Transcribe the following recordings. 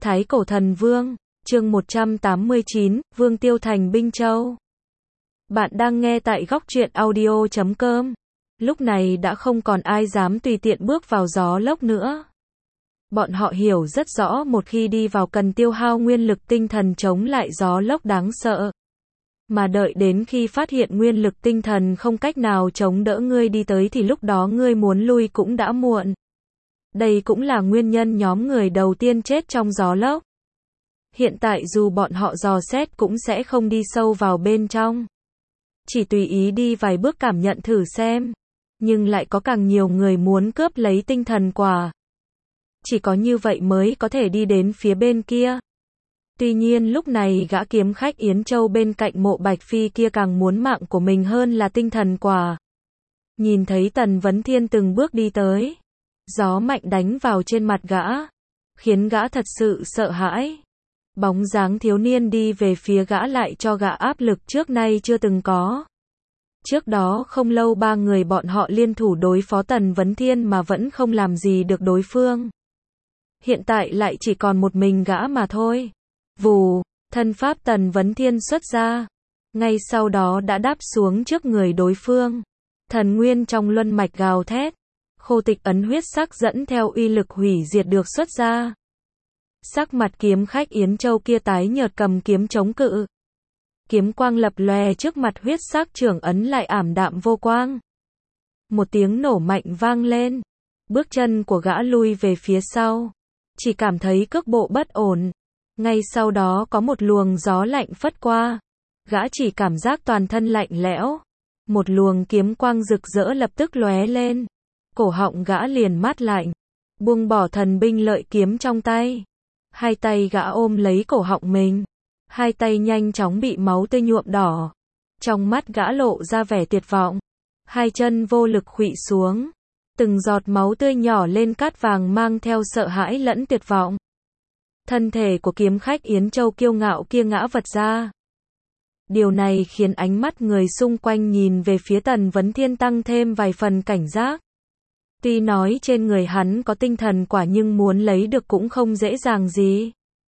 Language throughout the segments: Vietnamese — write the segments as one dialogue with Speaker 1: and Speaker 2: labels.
Speaker 1: Thái Cổ Thần Vương, chương 189, Vương Tiêu thành Binh Châu. Bạn đang nghe tại góc truyện audio.com. Lúc này đã không còn ai dám tùy tiện bước vào gió lốc nữa. Bọn họ hiểu rất rõ một khi đi vào cần tiêu hao nguyên lực tinh thần chống lại gió lốc đáng sợ. Mà đợi đến khi phát hiện nguyên lực tinh thần không cách nào chống đỡ ngươi đi tới thì lúc đó ngươi muốn lui cũng đã muộn. Đây cũng là nguyên nhân nhóm người đầu tiên chết trong gió lốc. Hiện tại dù bọn họ dò xét cũng sẽ không đi sâu vào bên trong. Chỉ tùy ý đi vài bước cảm nhận thử xem. Nhưng lại có càng nhiều người muốn cướp lấy tinh thần quả. Chỉ có như vậy mới có thể đi đến phía bên kia. Tuy nhiên lúc này gã kiếm khách Yến Châu bên cạnh Mộ Bạch Phi kia càng muốn mạng của mình hơn là tinh thần quả. Nhìn thấy Tần Vấn Thiên từng bước đi tới. Gió mạnh đánh vào trên mặt gã. Khiến gã thật sự sợ hãi. Bóng dáng thiếu niên đi về phía gã lại cho gã áp lực trước nay chưa từng có. Trước đó không lâu ba người bọn họ liên thủ đối phó Tần Vấn Thiên mà vẫn không làm gì được đối phương. Hiện tại lại chỉ còn một mình gã mà thôi. Vù, thân pháp Tần Vấn Thiên xuất ra. Ngay sau đó đã đáp xuống trước người đối phương. Thần nguyên trong luân mạch gào thét. Khô tịch ấn huyết sắc dẫn theo uy lực hủy diệt được xuất ra. Sắc mặt kiếm khách Yến Châu kia tái nhợt cầm kiếm chống cự. Kiếm quang lập lòe trước mặt huyết sắc trưởng ấn lại ảm đạm vô quang. Một tiếng nổ mạnh vang lên. Bước chân của gã lui về phía sau. Chỉ cảm thấy cước bộ bất ổn. Ngay sau đó có một luồng gió lạnh phất qua. Gã chỉ cảm giác toàn thân lạnh lẽo. Một luồng kiếm quang rực rỡ lập tức lóe lên. Cổ họng gã liền mát lạnh. Buông bỏ thần binh lợi kiếm trong tay. Hai tay gã ôm lấy cổ họng mình. Hai tay nhanh chóng bị máu tươi nhuộm đỏ. Trong mắt gã lộ ra vẻ tuyệt vọng. Hai chân vô lực khuỵu xuống. Từng giọt máu tươi nhỏ lên cát vàng mang theo sợ hãi lẫn tuyệt vọng. Thân thể của kiếm khách Yến Châu kiêu ngạo kia ngã vật ra. Điều này khiến ánh mắt người xung quanh nhìn về phía Tần Vấn Thiên tăng thêm vài phần cảnh giác. Tuy nói trên người hắn có tinh thần quả nhưng muốn lấy được cũng không dễ dàng gì.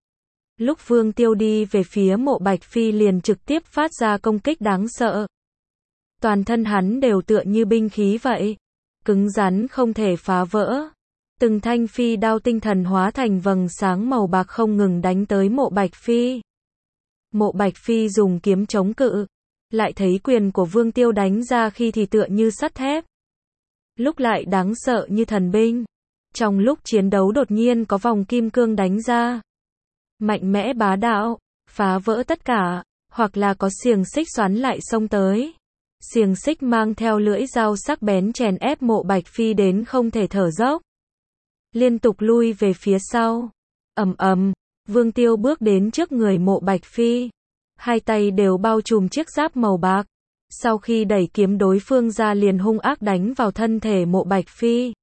Speaker 1: Lúc Vương Tiêu đi về phía Mộ Bạch Phi liền trực tiếp phát ra công kích đáng sợ. Toàn thân hắn đều tựa như binh khí vậy. Cứng rắn không thể phá vỡ. Từng thanh phi đao tinh thần hóa thành vầng sáng màu bạc không ngừng đánh tới Mộ Bạch Phi. Mộ Bạch Phi dùng kiếm chống cự. Lại thấy quyền của Vương Tiêu đánh ra khi thì tựa như sắt thép. Lúc lại đáng sợ như thần binh. Trong lúc chiến đấu đột nhiên có vòng kim cương đánh ra. Mạnh mẽ bá đạo, phá vỡ tất cả, hoặc là có xiềng xích xoắn lại xông tới. Xiềng xích mang theo lưỡi dao sắc bén chèn ép Mộ Bạch Phi đến không thể thở dốc. Liên tục lui về phía sau. Ầm ầm, Vương Tiêu bước đến trước người Mộ Bạch Phi. Hai tay đều bao trùm chiếc giáp màu bạc. Sau khi đẩy kiếm đối phương ra liền hung ác đánh vào thân thể Mộ Bạch Phi.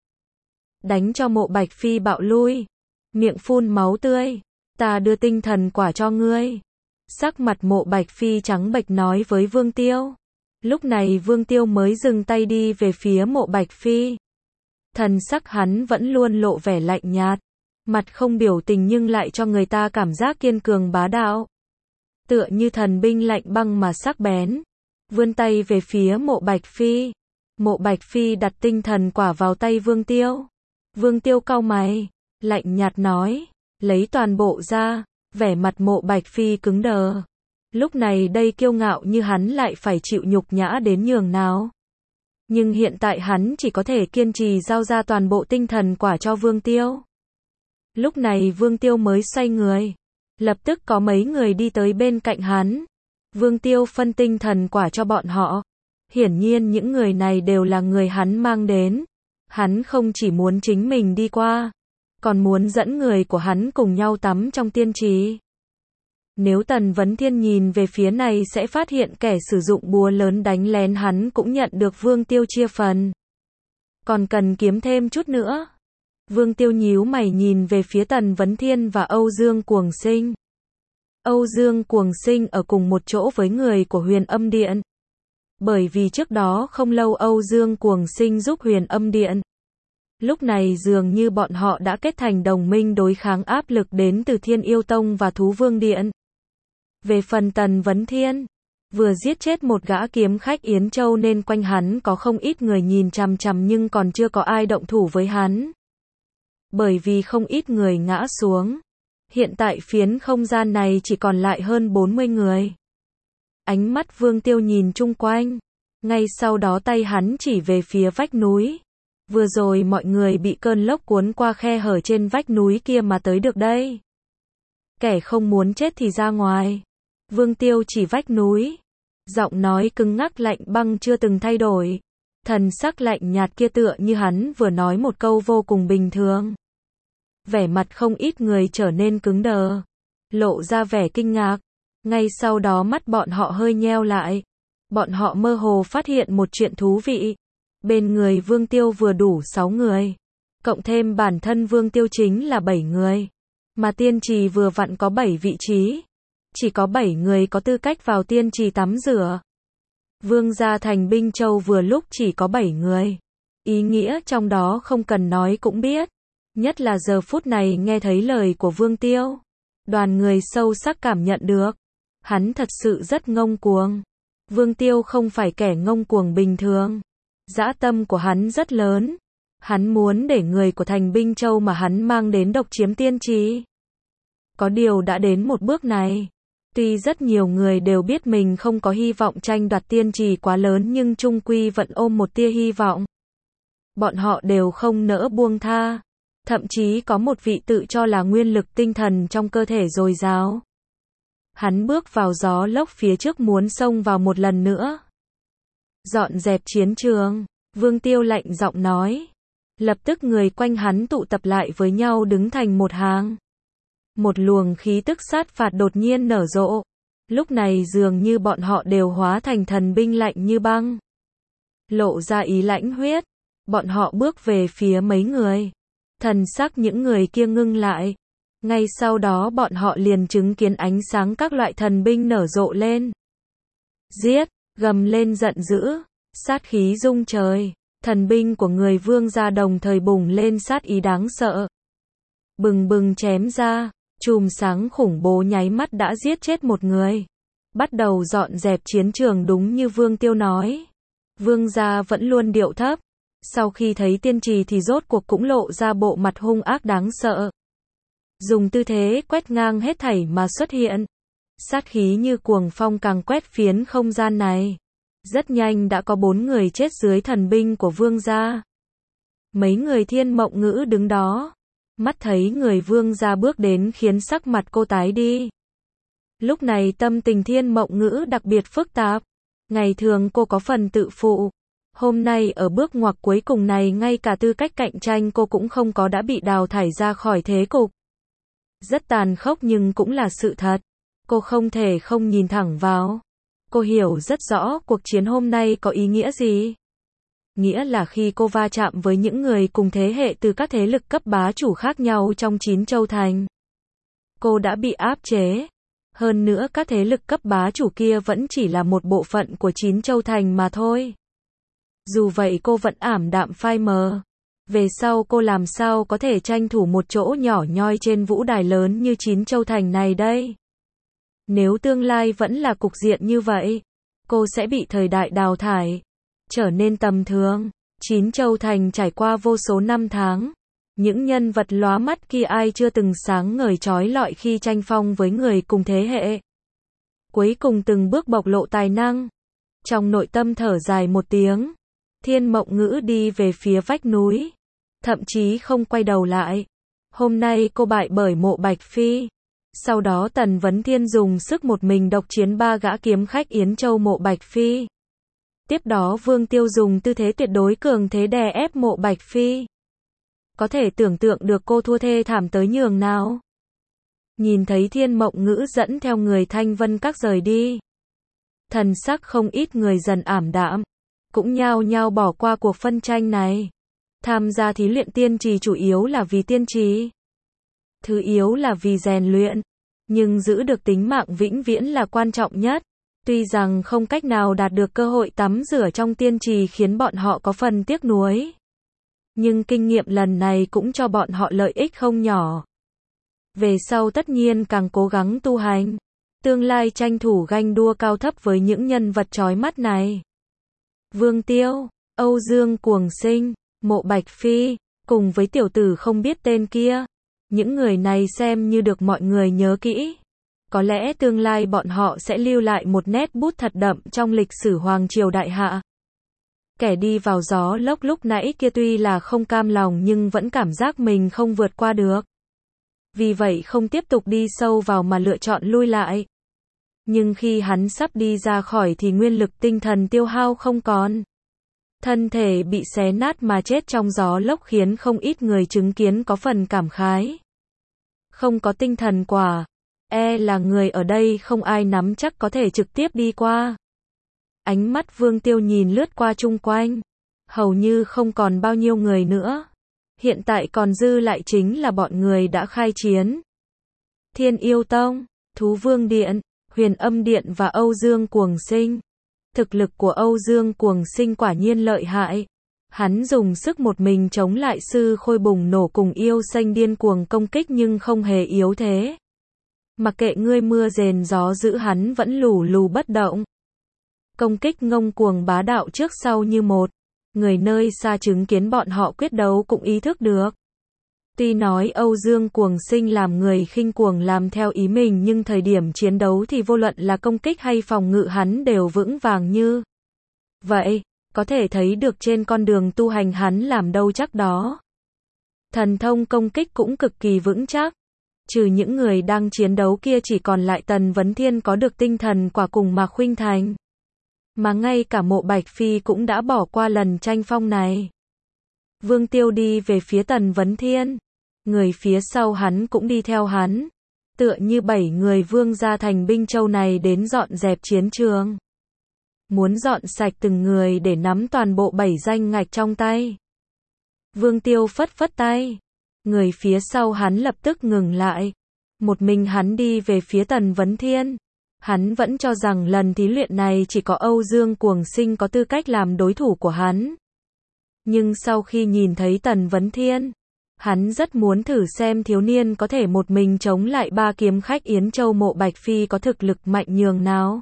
Speaker 1: Đánh cho Mộ Bạch Phi bạo lui. Miệng phun máu tươi. Ta đưa tinh thần quả cho ngươi. Sắc mặt Mộ Bạch Phi trắng bệch nói với Vương Tiêu. Lúc này Vương Tiêu mới dừng tay đi về phía Mộ Bạch Phi. Thần sắc hắn vẫn luôn lộ vẻ lạnh nhạt. Mặt không biểu tình nhưng lại cho người ta cảm giác kiên cường bá đạo. Tựa như thần binh lạnh băng mà sắc bén. Vươn tay về phía Mộ Bạch Phi. Mộ Bạch Phi đặt tinh thần quả vào tay Vương Tiêu. Vương Tiêu cau mày. Lạnh nhạt nói. Lấy toàn bộ ra. Vẻ mặt Mộ Bạch Phi cứng đờ. Lúc này đây kiêu ngạo như hắn lại phải chịu nhục nhã đến nhường nào. Nhưng hiện tại hắn chỉ có thể kiên trì giao ra toàn bộ tinh thần quả cho Vương Tiêu. Lúc này Vương Tiêu mới xoay người. Lập tức có mấy người đi tới bên cạnh hắn. Vương Tiêu phân tinh thần quả cho bọn họ. Hiển nhiên những người này đều là người hắn mang đến. Hắn không chỉ muốn chính mình đi qua, còn muốn dẫn người của hắn cùng nhau tắm trong tiên trì. Nếu Tần Vấn Thiên nhìn về phía này sẽ phát hiện kẻ sử dụng búa lớn đánh lén hắn cũng nhận được Vương Tiêu chia phần. Còn cần kiếm thêm chút nữa. Vương Tiêu nhíu mày nhìn về phía Tần Vấn Thiên và Âu Dương Cuồng Sinh. Âu Dương Cuồng Sinh ở cùng một chỗ với người của Huyền Âm Điện. Bởi vì trước đó không lâu Âu Dương Cuồng Sinh giúp Huyền Âm Điện Lúc này dường như bọn họ đã kết thành đồng minh đối kháng áp lực đến từ Thiên Yêu Tông và Thú Vương Điện. Về phần Tần Vấn Thiên, vừa giết chết một gã kiếm khách Yến Châu nên quanh hắn có không ít người nhìn chằm chằm nhưng còn chưa có ai động thủ với hắn. Bởi vì không ít người ngã xuống. Hiện tại phiến không gian này chỉ còn lại hơn 40 người. Ánh mắt Vương Tiêu nhìn chung quanh. Ngay sau đó tay hắn chỉ về phía vách núi. Vừa rồi mọi người bị cơn lốc cuốn qua khe hở trên vách núi kia mà tới được đây. Kẻ không muốn chết thì ra ngoài. Vương Tiêu chỉ vách núi. Giọng nói cứng ngắc lạnh băng chưa từng thay đổi. Thần sắc lạnh nhạt kia tựa như hắn vừa nói một câu vô cùng bình thường. Vẻ mặt không ít người trở nên cứng đờ. Lộ ra vẻ kinh ngạc. Ngay sau đó mắt bọn họ hơi nheo lại. Bọn họ mơ hồ phát hiện một chuyện thú vị. Bên người Vương Tiêu vừa đủ 6 người. Cộng thêm bản thân Vương Tiêu chính là 7 người. Mà tiên trì vừa vặn có 7 vị trí. Chỉ có 7 người có tư cách vào tiên trì tắm rửa. Vương gia thành Binh Châu vừa lúc chỉ có 7 người. Ý nghĩa trong đó không cần nói cũng biết. Nhất là giờ phút này nghe thấy lời của Vương Tiêu. Đoàn người sâu sắc cảm nhận được. Hắn thật sự rất ngông cuồng. Vương Tiêu không phải kẻ ngông cuồng bình thường. Dã tâm của hắn rất lớn. Hắn muốn để người của thành Binh Châu mà hắn mang đến độc chiếm tiên trì. Có điều đã đến một bước này. Tuy rất nhiều người đều biết mình không có hy vọng tranh đoạt tiên trì quá lớn nhưng chung quy vẫn ôm một tia hy vọng. Bọn họ đều không nỡ buông tha. Thậm chí có một vị tự cho là nguyên lực tinh thần trong cơ thể dồi dào. Hắn bước vào gió lốc phía trước muốn xông vào một lần nữa. Dọn dẹp chiến trường, Vương Tiêu lạnh giọng nói. Lập tức người quanh hắn tụ tập lại với nhau đứng thành một hàng. Một luồng khí tức sát phạt đột nhiên nở rộ. Lúc này dường như bọn họ đều hóa thành thần binh lạnh như băng. Lộ ra ý lãnh huyết. Bọn họ bước về phía mấy người. Thần sắc những người kia ngưng lại. Ngay sau đó bọn họ liền chứng kiến ánh sáng các loại thần binh nở rộ lên. Giết, gầm lên giận dữ, sát khí rung trời. Thần binh của người Vương gia đồng thời bùng lên sát ý đáng sợ. Bừng bừng chém ra, chùm sáng khủng bố nháy mắt đã giết chết một người. Bắt đầu dọn dẹp chiến trường đúng như Vương Tiêu nói. Vương gia vẫn luôn điệu thấp. Sau khi thấy tiên trì thì rốt cuộc cũng lộ ra bộ mặt hung ác đáng sợ. Dùng tư thế quét ngang hết thảy mà xuất hiện. Sát khí như cuồng phong càng quét phiến không gian này. Rất nhanh đã có 4 người chết dưới thần binh của Vương gia. Mấy người Thiên Mộng Ngữ đứng đó. Mắt thấy người Vương gia bước đến khiến sắc mặt cô tái đi. Lúc này tâm tình Thiên Mộng Ngữ đặc biệt phức tạp. Ngày thường cô có phần tự phụ. Hôm nay ở bước ngoặt cuối cùng này ngay cả tư cách cạnh tranh cô cũng không có đã bị đào thải ra khỏi thế cục. Rất tàn khốc nhưng cũng là sự thật. Cô không thể không nhìn thẳng vào. Cô hiểu rất rõ cuộc chiến hôm nay có ý nghĩa gì. Nghĩa là khi cô va chạm với những người cùng thế hệ từ các thế lực cấp bá chủ khác nhau trong 9 châu thành. Cô đã bị áp chế. Hơn nữa các thế lực cấp bá chủ kia vẫn chỉ là một bộ phận của 9 châu thành mà thôi. Dù vậy cô vẫn ảm đạm phai mờ. Về sau cô làm sao có thể tranh thủ một chỗ nhỏ nhoi trên vũ đài lớn như 9 châu thành này đây? Nếu tương lai vẫn là cục diện như vậy, cô sẽ bị thời đại đào thải, trở nên tầm thường. 9 châu thành trải qua vô số năm tháng. Những nhân vật lóa mắt kia ai chưa từng sáng ngời chói lọi khi tranh phong với người cùng thế hệ. Cuối cùng từng bước bộc lộ tài năng. Trong nội tâm thở dài một tiếng, Thiên Mộng Ngữ đi về phía vách núi. Thậm chí không quay đầu lại. Hôm nay cô bại bởi Mộ Bạch Phi. Sau đó Tần Vấn Thiên dùng sức một mình độc chiến 3 gã kiếm khách Yến Châu Mộ Bạch Phi. Tiếp đó Vương Tiêu dùng tư thế tuyệt đối cường thế đè ép Mộ Bạch Phi. Có thể tưởng tượng được cô thua thê thảm tới nhường nào. Nhìn thấy Thiên Mộng Ngữ dẫn theo người Thanh Vân Các rời đi. Thần sắc không ít người dần ảm đạm. Cũng nhao nhao bỏ qua cuộc phân tranh này. Tham gia thí luyện tiên trì chủ yếu là vì tiên trì. Thứ yếu là vì rèn luyện. Nhưng giữ được tính mạng vĩnh viễn là quan trọng nhất. Tuy rằng không cách nào đạt được cơ hội tắm rửa trong tiên trì khiến bọn họ có phần tiếc nuối. Nhưng kinh nghiệm lần này cũng cho bọn họ lợi ích không nhỏ. Về sau tất nhiên càng cố gắng tu hành. Tương lai tranh thủ ganh đua cao thấp với những nhân vật chói mắt này. Vương Tiêu, Âu Dương Cuồng Sinh, Mộ Bạch Phi, cùng với tiểu tử không biết tên kia. Những người này xem như được mọi người nhớ kỹ. Có lẽ tương lai bọn họ sẽ lưu lại một nét bút thật đậm trong lịch sử Hoàng Triều Đại Hạ. Kẻ đi vào gió lốc lúc nãy kia tuy là không cam lòng nhưng vẫn cảm giác mình không vượt qua được. Vì vậy không tiếp tục đi sâu vào mà lựa chọn lui lại. Nhưng khi hắn sắp đi ra khỏi thì nguyên lực tinh thần tiêu hao không còn. Thân thể bị xé nát mà chết trong gió lốc khiến không ít người chứng kiến có phần cảm khái. Không có tinh thần quả, là người ở đây không ai nắm chắc có thể trực tiếp đi qua. Ánh mắt Vương Tiêu nhìn lướt qua chung quanh, hầu như không còn bao nhiêu người nữa. Hiện tại còn dư lại chính là bọn người đã khai chiến. Thiên Yêu Tông, Thú Vương Điện, Huyền Âm Điện và Âu Dương Cuồng Sinh. Thực lực của Âu Dương Cuồng Sinh quả nhiên lợi hại. Hắn dùng sức một mình chống lại sư khôi bùng nổ cùng yêu xanh điên cuồng công kích nhưng không hề yếu thế. Mặc kệ ngươi mưa rền gió dữ hắn vẫn lù lù bất động. Công kích ngông cuồng bá đạo trước sau như một. Người nơi xa chứng kiến bọn họ quyết đấu cũng ý thức được. Tuy nói Âu Dương Cuồng Sinh làm người khinh cuồng làm theo ý mình nhưng thời điểm chiến đấu thì vô luận là công kích hay phòng ngự hắn đều vững vàng như vậy, có thể thấy được trên con đường tu hành hắn làm đâu chắc đó. Thần thông công kích cũng cực kỳ vững chắc. Trừ những người đang chiến đấu kia chỉ còn lại Tần Vấn Thiên có được tinh thần quả cùng Mạc Khuynh Thành. Mà ngay cả Mộ Bạch Phi cũng đã bỏ qua lần tranh phong này. Vương Tiêu đi về phía Tần Vấn Thiên. Người phía sau hắn cũng đi theo hắn. Tựa như 7 người vương gia thành Binh Châu này đến dọn dẹp chiến trường. Muốn dọn sạch từng người để nắm toàn bộ 7 danh ngạch trong tay. Vương Tiêu phất phất tay. Người phía sau hắn lập tức ngừng lại. Một mình hắn đi về phía Tần Vấn Thiên. Hắn vẫn cho rằng lần thí luyện này chỉ có Âu Dương Cuồng Sinh có tư cách làm đối thủ của hắn. Nhưng sau khi nhìn thấy Tần Vấn Thiên, hắn rất muốn thử xem thiếu niên có thể một mình chống lại 3 kiếm khách Yến Châu Mộ Bạch Phi có thực lực mạnh nhường nào.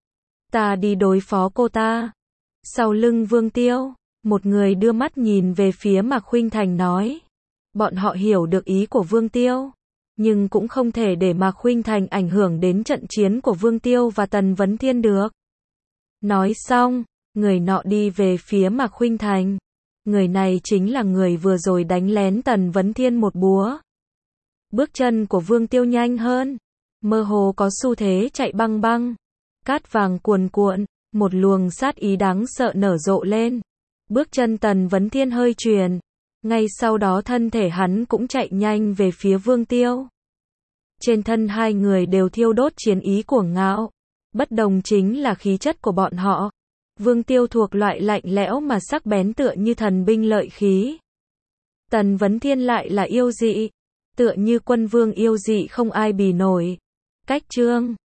Speaker 1: Ta đi đối phó cô ta. Sau lưng Vương Tiêu, một người đưa mắt nhìn về phía Mạc Khuynh Thành nói. Bọn họ hiểu được ý của Vương Tiêu, nhưng cũng không thể để Mạc Khuynh Thành ảnh hưởng đến trận chiến của Vương Tiêu và Tần Vấn Thiên được. Nói xong, người nọ đi về phía Mạc Khuynh Thành. Người này chính là người vừa rồi đánh lén Tần Vấn Thiên một búa. Bước chân của Vương Tiêu nhanh hơn, mơ hồ có xu thế chạy băng băng. Cát vàng cuồn cuộn, một luồng sát ý đáng sợ nở rộ lên. Bước chân Tần Vấn Thiên hơi chuyển, ngay sau đó thân thể hắn cũng chạy nhanh về phía Vương Tiêu. Trên thân hai người đều thiêu đốt chiến ý cuồng ngạo. Bất đồng chính là khí chất của bọn họ. Vương Tiêu thuộc loại lạnh lẽo mà sắc bén tựa như thần binh lợi khí. Tần Vấn Thiên lại là yêu dị, tựa như quân vương yêu dị không ai bì nổi. Cách chương